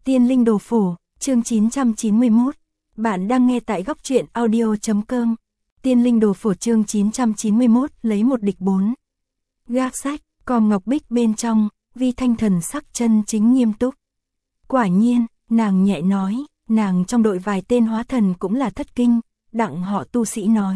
Tiên linh đồ phổ, chương 991. Bạn đang nghe tại góc truyện audio.com. Tiên linh đồ phổ chương 991, lấy một địch 4. Gác sách, còm ngọc bích bên trong, Vi Thanh thần sắc chân chính nghiêm túc. Quả nhiên, nàng nhẹ nói, nàng trong đội vài tên hóa thần cũng là thất kinh, đặng họ tu sĩ nói.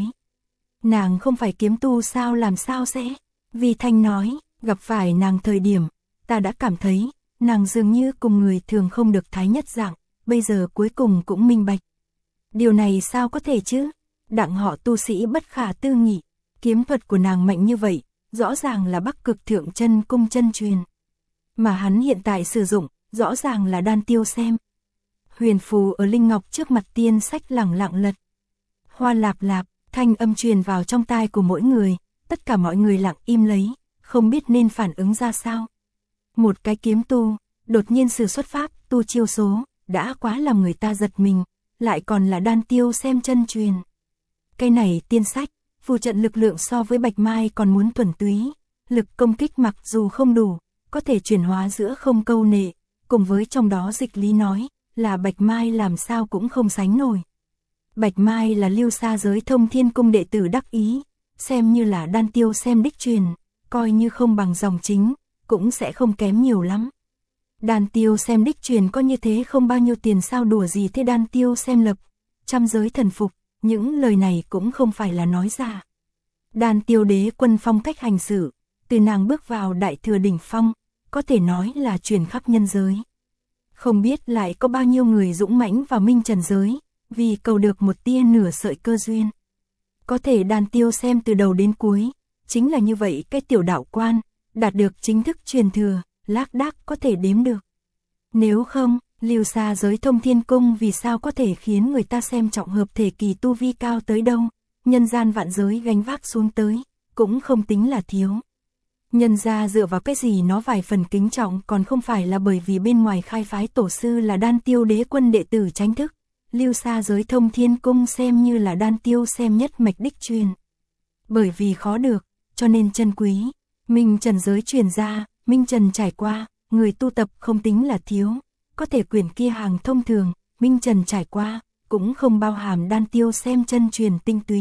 Nàng không phải kiếm tu sao, làm sao sẽ? Vi Thanh nói, gặp phải nàng thời điểm, ta đã cảm thấy, nàng dường như cùng người thường không được thái nhất dạng, bây giờ cuối cùng cũng minh bạch. Điều này sao có thể chứ? Đặng họ tu sĩ bất khả tư nghị, kiếm thuật của nàng mạnh như vậy, rõ ràng là Bắc Cực Thượng Chân Cung chân truyền. Mà hắn hiện tại sử dụng, rõ ràng là đan tiêu xem. Huyền phù ở linh ngọc trước mặt tiên sách lẳng lặng lật. Hoa lạp lạp, thanh âm truyền vào trong tai của mỗi người, tất cả mọi người lặng im lấy, không biết nên phản ứng ra sao. Một cái kiếm tu, đột nhiên sử xuất pháp, tu chiêu số, đã quá làm người ta giật mình, lại còn là đan tiêu xem chân truyền. Cái này tiên sách, phù trận lực lượng so với Bạch Mai còn muốn thuần túy, lực công kích mặc dù không đủ, có thể chuyển hóa giữa không câu nệ, cùng với trong đó dịch lý nói, là Bạch Mai làm sao cũng không sánh nổi. Bạch Mai là Lưu Sa giới Thông Thiên Cung đệ tử đắc ý, xem như là đan tiêu xem đích truyền, coi như không bằng dòng chính, cũng sẽ không kém nhiều lắm. Đan tiêu xem đích truyền có như thế không bao nhiêu tiền sao, đùa gì thế, đan tiêu xem lập, trăm giới thần phục, những lời này cũng không phải là nói ra. Đan tiêu đế quân phong cách hành xử, từ nàng bước vào đại thừa đỉnh phong, có thể nói là truyền khắp nhân giới. Không biết lại có bao nhiêu người dũng mãnh vào minh trần giới, vì cầu được một tia nửa sợi cơ duyên. Có thể đan tiêu xem từ đầu đến cuối, chính là như vậy cái tiểu đạo quan, đạt được chính thức truyền thừa, lác đác có thể đếm được. Nếu không, Lưu Sa giới Thông Thiên Cung vì sao có thể khiến người ta xem trọng hợp thể kỳ tu vi cao tới đâu, nhân gian vạn giới gánh vác xuống tới, cũng không tính là thiếu. Nhân ra dựa vào cái gì nó vài phần kính trọng, còn không phải là bởi vì bên ngoài khai phái tổ sư là đan tiêu đế quân đệ tử chánh thức, Lưu Sa giới Thông Thiên Cung xem như là đan tiêu xem nhất mạch đích truyền. Bởi vì khó được, cho nên chân quý, minh trần giới truyền ra, minh trần trải qua, người tu tập không tính là thiếu, có thể quyển kia hàng thông thường, minh trần trải qua, cũng không bao hàm đan tiêu xem chân truyền tinh túy.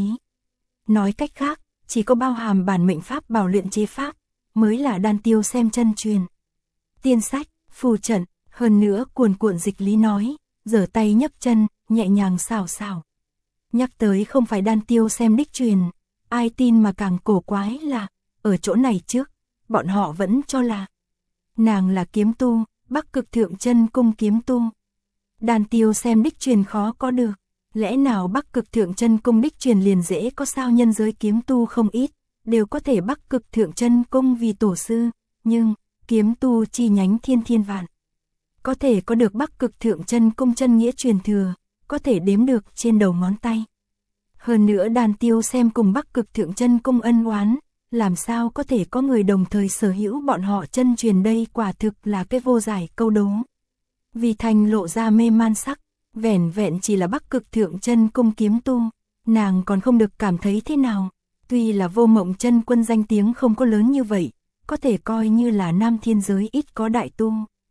Nói cách khác, chỉ có bao hàm bản mệnh pháp bảo luyện chế pháp, mới là đan tiêu xem chân truyền. Tiên sách, phù trận, hơn nữa cuồn cuộn dịch lý nói, giở tay nhấc chân, nhẹ nhàng xào xào. Nhắc tới không phải đan tiêu xem đích truyền, ai tin mà càng cổ quái là, ở chỗ này trước, bọn họ vẫn cho là nàng là kiếm tu, Bắc Cực Thượng Chân Cung kiếm tu. Đan tiêu xem đích truyền khó có được, lẽ nào Bắc Cực Thượng Chân Cung đích truyền liền dễ có sao, nhân giới kiếm tu không ít, đều có thể Bắc Cực Thượng Chân Cung vì tổ sư, nhưng kiếm tu chi nhánh thiên thiên vạn. Có thể có được Bắc Cực Thượng Chân Cung chân nghĩa truyền thừa, có thể đếm được trên đầu ngón tay. Hơn nữa đan tiêu xem cùng Bắc Cực Thượng Chân Cung ân oán, làm sao có thể có người đồng thời sở hữu bọn họ chân truyền, đây quả thực là cái vô giải câu đố. Vi Thanh lộ ra mê man sắc, vẻn vẹn chỉ là Bắc Cực Thượng Chân Cung kiếm tu, nàng còn không được cảm thấy thế nào. Tuy là Vô Mộng chân quân danh tiếng không có lớn như vậy, có thể coi như là nam thiên giới ít có đại tu.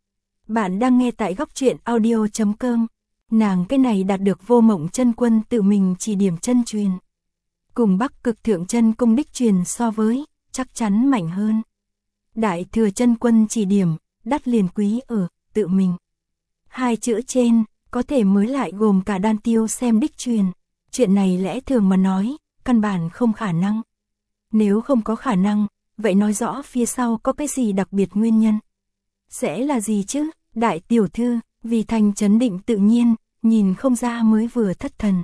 Bạn đang nghe tại góc truyện audio.com. Nàng cái này đạt được Vô Mộng chân quân tự mình chỉ điểm chân truyền, cùng Bắc Cực Thượng Chân Cung đích truyền so với, chắc chắn mạnh hơn. Đại thừa chân quân chỉ điểm, đắt liền quý ở tự mình. Hai chữ trên, có thể mới lại gồm cả đan tiêu xem đích truyền. Chuyện này lẽ thường mà nói, căn bản không khả năng. Nếu không có khả năng, vậy nói rõ phía sau có cái gì đặc biệt nguyên nhân. Sẽ là gì chứ? Đại tiểu thư, vì thành chấn định tự nhiên, nhìn không ra mới vừa thất thần.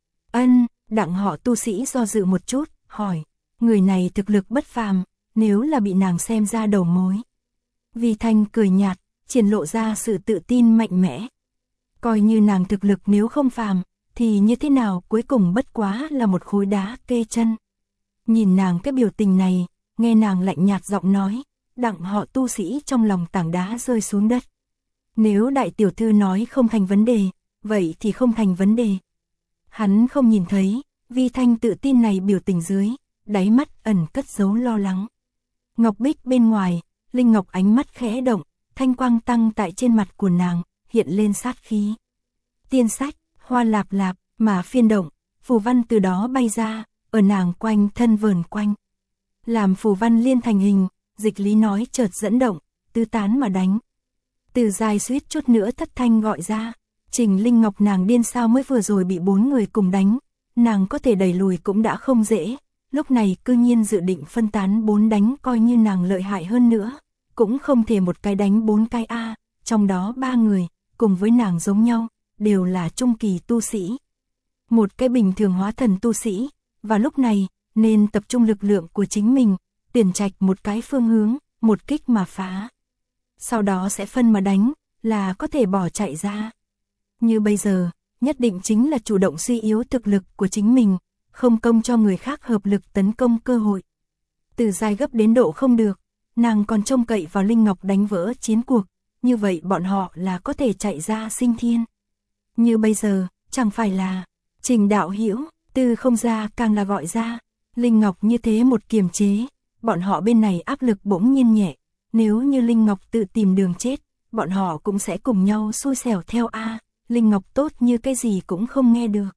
Đặng họ tu sĩ do dự một chút, hỏi, người này thực lực bất phàm, nếu là bị nàng xem ra đầu mối. Vi Thanh cười nhạt, triển lộ ra sự tự tin mạnh mẽ. Coi như nàng thực lực nếu không phàm, thì như thế nào, cuối cùng bất quá là một khối đá kê chân. Nhìn nàng cái biểu tình này, nghe nàng lạnh nhạt giọng nói, đặng họ tu sĩ trong lòng tảng đá rơi xuống đất. Nếu đại tiểu thư nói không thành vấn đề, vậy thì không thành vấn đề. Hắn không nhìn thấy, Vi Thanh tự tin này biểu tình dưới, đáy mắt ẩn cất giấu lo lắng. Ngọc bích bên ngoài, linh ngọc ánh mắt khẽ động, thanh quang tăng tại trên mặt của nàng, hiện lên sát khí. Tiên sách, hoa lạp lạp, mà phiên động, phù văn từ đó bay ra, ở nàng quanh thân vờn quanh. Làm phù văn liên thành hình, Dịch Lý nói chợt dẫn động, tứ tán mà đánh. Từ dài suýt chút nữa thất thanh gọi ra, Trình Linh Ngọc nàng điên sao mới vừa rồi bị 4 người cùng đánh, nàng có thể đẩy lùi cũng đã không dễ, lúc này cư nhiên dự định phân tán 4 đánh coi như nàng lợi hại hơn nữa, cũng không thể một cái đánh 4 cái a, trong đó 3 người, cùng với nàng giống nhau, đều là trung kỳ tu sĩ. Một cái bình thường hóa thần tu sĩ, và lúc này, nên tập trung lực lượng của chính mình, tuyển trạch một cái phương hướng, một kích mà phá. Sau đó sẽ phân mà đánh, là có thể bỏ chạy ra. Như bây giờ, nhất định chính là chủ động suy yếu thực lực của chính mình, không công cho người khác hợp lực tấn công cơ hội. Từ giai gấp đến độ không được, nàng còn trông cậy vào Linh Ngọc đánh vỡ chiến cuộc, như vậy bọn họ là có thể chạy ra sinh thiên. Như bây giờ, chẳng phải là Trình đạo hữu, từ không ra càng là gọi ra, Linh Ngọc như thế một kiềm chế, bọn họ bên này áp lực bỗng nhiên nhẹ, nếu như Linh Ngọc tự tìm đường chết, bọn họ cũng sẽ cùng nhau xui xẻo theo a. Linh Ngọc tốt như cái gì cũng không nghe được.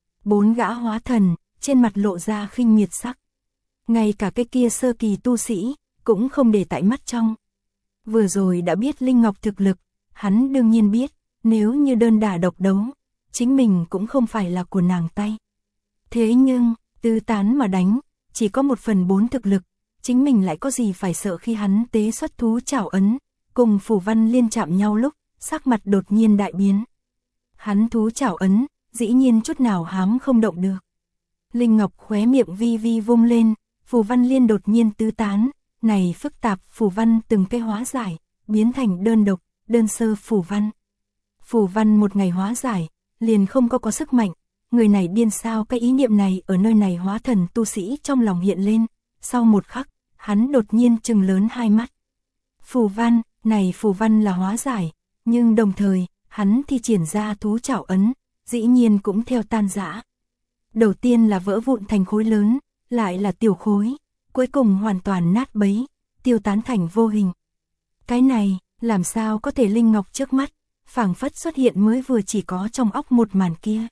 4 gã hóa thần, trên mặt lộ ra khinh miệt sắc. Ngay cả cái kia sơ kỳ tu sĩ, cũng không để tại mắt trong. Vừa rồi đã biết Linh Ngọc thực lực, hắn đương nhiên biết, nếu như đơn đả độc đấu, chính mình cũng không phải là của nàng tay. Thế nhưng, tứ tán mà đánh, chỉ có 1/4 thực lực, chính mình lại có gì phải sợ khi hắn tế xuất thú trảo ấn, cùng phù văn liên chạm nhau lúc, sắc mặt đột nhiên đại biến. Hắn thú trảo ấn, dĩ nhiên chút nào hám không động được. Linh Ngọc khóe miệng vi vi vung lên, phù văn liên đột nhiên tứ tán, này phức tạp phù văn từng cái hóa giải, biến thành đơn độc, đơn sơ phù văn. Phù văn một ngày hóa giải, liền không có sức mạnh, người này điên sao, cái ý niệm này ở nơi này hóa thần tu sĩ trong lòng hiện lên, sau một khắc, hắn đột nhiên trừng lớn hai mắt. Phù văn, này phù văn là hóa giải, nhưng đồng thời, hắn thi triển ra thú trảo ấn, dĩ nhiên cũng theo tan rã. Đầu tiên là vỡ vụn thành khối lớn, lại là tiểu khối, cuối cùng hoàn toàn nát bấy, tiêu tán thành vô hình. Cái này, làm sao có thể? Linh Ngọc trước mắt, phảng phất xuất hiện mới vừa chỉ có trong óc một màn kia.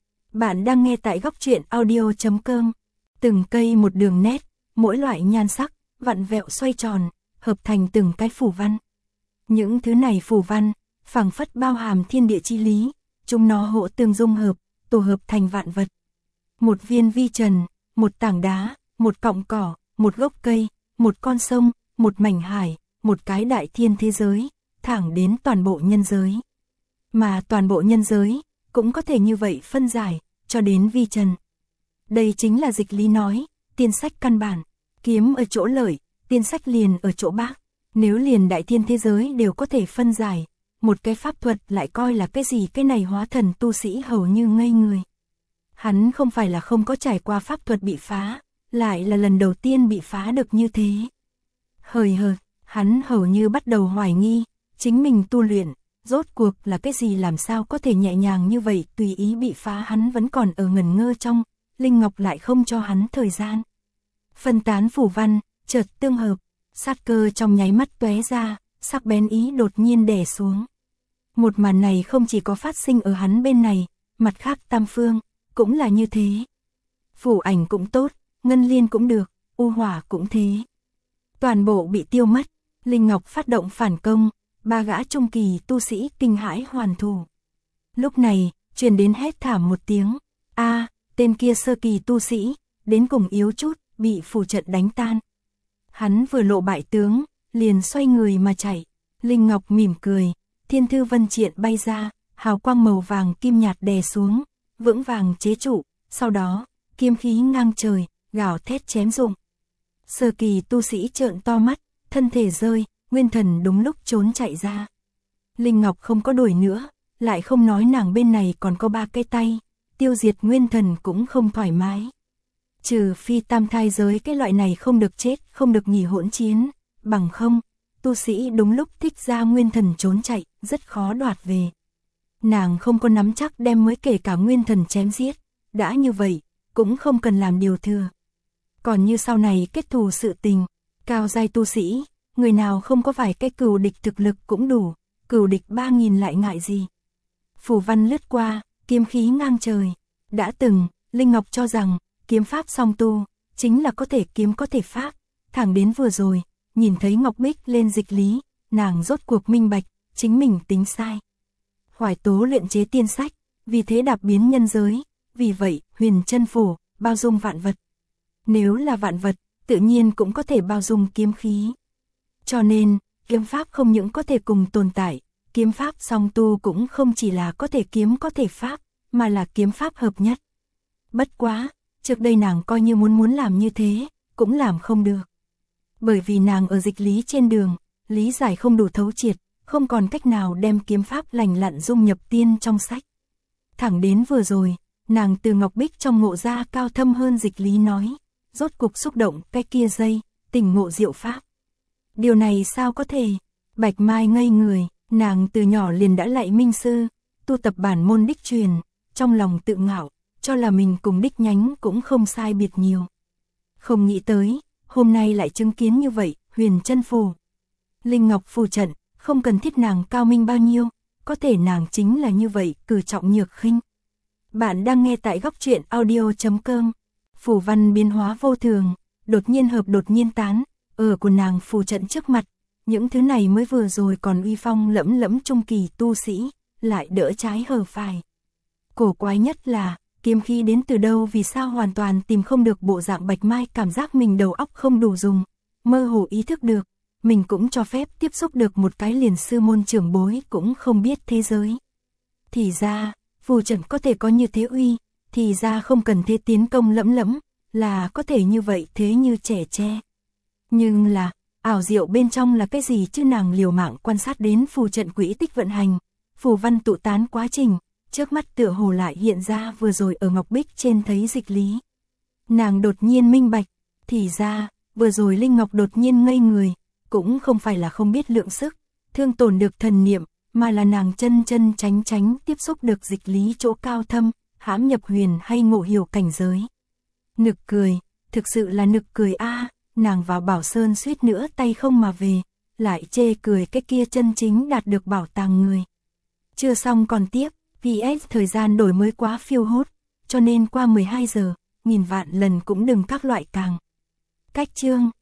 Bạn đang nghe tại góc truyện audio.com, từng cây một đường nét, mỗi loại nhan sắc, vặn vẹo xoay tròn, hợp thành từng cái phù văn. Những thứ này phù văn, phảng phất bao hàm thiên địa chi lý, chúng nó hỗ tương dung hợp, tổ hợp thành vạn vật. Một viên vi trần, một tảng đá, một cọng cỏ, một gốc cây, một con sông, một mảnh hải, một cái đại thiên thế giới, thẳng đến toàn bộ nhân giới. Mà toàn bộ nhân giới, cũng có thể như vậy phân giải, cho đến vi trần. Đây chính là Dịch Lý nói, tiên sách căn bản, kiếm ở chỗ lợi, tiên sách liền ở chỗ bác. Nếu liền đại thiên thế giới đều có thể phân giải, một cái pháp thuật lại coi là cái gì? Cái này hóa thần tu sĩ hầu như ngây người. Hắn không phải là không có trải qua pháp thuật bị phá, lại là lần đầu tiên bị phá được như thế. Hời hợt, hắn hầu như bắt đầu hoài nghi, chính mình tu luyện, rốt cuộc là cái gì, làm sao có thể nhẹ nhàng như vậy tùy ý bị phá. Hắn vẫn còn ở ngẩn ngơ trong, Linh Ngọc lại không cho hắn thời gian. Phân tán phù văn, chợt tương hợp, sát cơ trong nháy mắt tóe ra, sắc bén ý đột nhiên đè xuống. Một màn này không chỉ có phát sinh ở hắn bên này, mặt khác tam phương, cũng là như thế. Phủ ảnh cũng tốt, ngân liên cũng được, u hỏa cũng thế. Toàn bộ bị tiêu mất, Linh Ngọc phát động phản công, 3 gã trung kỳ tu sĩ kinh hãi hoàn thủ. Lúc này, truyền đến hét thảm một tiếng, a, tên kia sơ kỳ tu sĩ, đến cùng yếu chút, bị phù trận đánh tan. Hắn vừa lộ bại tướng, liền xoay người mà chạy. Linh Ngọc mỉm cười, thiên thư vân triện bay ra, hào quang màu vàng kim nhạt đè xuống, vững vàng chế trụ, sau đó, kiếm khí ngang trời, gào thét chém rụng. Sơ kỳ tu sĩ trợn to mắt, thân thể rơi, nguyên thần đúng lúc trốn chạy ra. Linh Ngọc không có đuổi nữa, lại không nói nàng bên này còn có 3 cái tay, tiêu diệt nguyên thần cũng không thoải mái. Trừ phi tam thai giới cái loại này không được chết, không được nghỉ hỗn chiến, bằng không, tu sĩ đúng lúc thích ra nguyên thần trốn chạy, rất khó đoạt về. Nàng không có nắm chắc đem mới kể cả nguyên thần chém giết, đã như vậy, cũng không cần làm điều thừa. Còn như sau này kết thù sự tình, cao giai tu sĩ, người nào không có vài cái cừu địch thực lực cũng đủ, cửu địch 3000 lại ngại gì. Phù văn lướt qua, kiếm khí ngang trời. Đã từng, Linh Ngọc cho rằng, kiếm pháp song tu, chính là có thể kiếm có thể pháp. Thẳng đến vừa rồi, nhìn thấy Ngọc Bích lên dịch lý, nàng rốt cuộc minh bạch, chính mình tính sai. Hoài Tố luyện chế tiên sách, vì thế đạp biến nhân giới, vì vậy Huyền Chân Phổ bao dung vạn vật. Nếu là vạn vật, tự nhiên cũng có thể bao dung kiếm khí. Cho nên, kiếm pháp không những có thể cùng tồn tại, kiếm pháp song tu cũng không chỉ là có thể kiếm có thể pháp, mà là kiếm pháp hợp nhất. Bất quá, trước đây nàng coi như muốn làm như thế, cũng làm không được. Bởi vì nàng ở dịch lý trên đường, lý giải không đủ thấu triệt, không còn cách nào đem kiếm pháp lành lặn dung nhập tiên trong sách. Thẳng đến vừa rồi, nàng từ Ngọc Bích trong ngộ ra cao thâm hơn dịch lý nói, rốt cục xúc động cái kia dây, tỉnh ngộ diệu pháp. Điều này sao có thể? Bạch Mai ngây người, nàng từ nhỏ liền đã lạy minh sư, tu tập bản môn đích truyền, trong lòng tự ngạo, cho là mình cùng đích nhánh cũng không sai biệt nhiều. Không nghĩ tới, hôm nay lại chứng kiến như vậy, Huyền Chân Phù. Linh Ngọc phù trận, không cần thiết nàng cao minh bao nhiêu, có thể nàng chính là như vậy, cử trọng nhược khinh. Bạn đang nghe tại góc truyện audio.com. Phù văn biến hóa vô thường, đột nhiên hợp đột nhiên tán, ở của nàng phù trận trước mặt, những thứ này mới vừa rồi còn uy phong lẫm lẫm trung kỳ tu sĩ, lại đỡ trái hở phải. Cổ quái nhất là, kiếm khí đến từ đâu vì sao hoàn toàn tìm không được bộ dạng Bạch Mai cảm giác mình đầu óc không đủ dùng, mơ hồ ý thức được, mình cũng cho phép tiếp xúc được một cái liền sư môn trưởng bối cũng không biết thế giới. Thì ra, phù trận có thể có như thế uy, thì ra không cần thế tiến công lẫm lẫm, là có thể như vậy thế như trẻ tre. Nhưng là, ảo diệu bên trong là cái gì chứ nàng liều mạng quan sát đến phù trận quỹ tích vận hành, phù văn tụ tán quá trình, trước mắt tựa hồ lại hiện ra vừa rồi ở Ngọc Bích trên thấy dịch lý. Nàng đột nhiên minh bạch, thì ra, vừa rồi Linh Ngọc đột nhiên ngây người, cũng không phải là không biết lượng sức, thương tổn được thần niệm, mà là nàng chân tránh tiếp xúc được dịch lý chỗ cao thâm, hãm nhập huyền hay ngộ hiểu cảnh giới. Nực cười, thực sự là nực cười a, nàng vào Bảo Sơn suýt nữa tay không mà về, lại chê cười cái kia chân chính đạt được bảo tàng người. Chưa xong còn tiếp, PS thời gian đổi mới quá phiêu hốt, cho nên qua 12 giờ, nghìn vạn lần cũng đừng các loại càng. Cách chương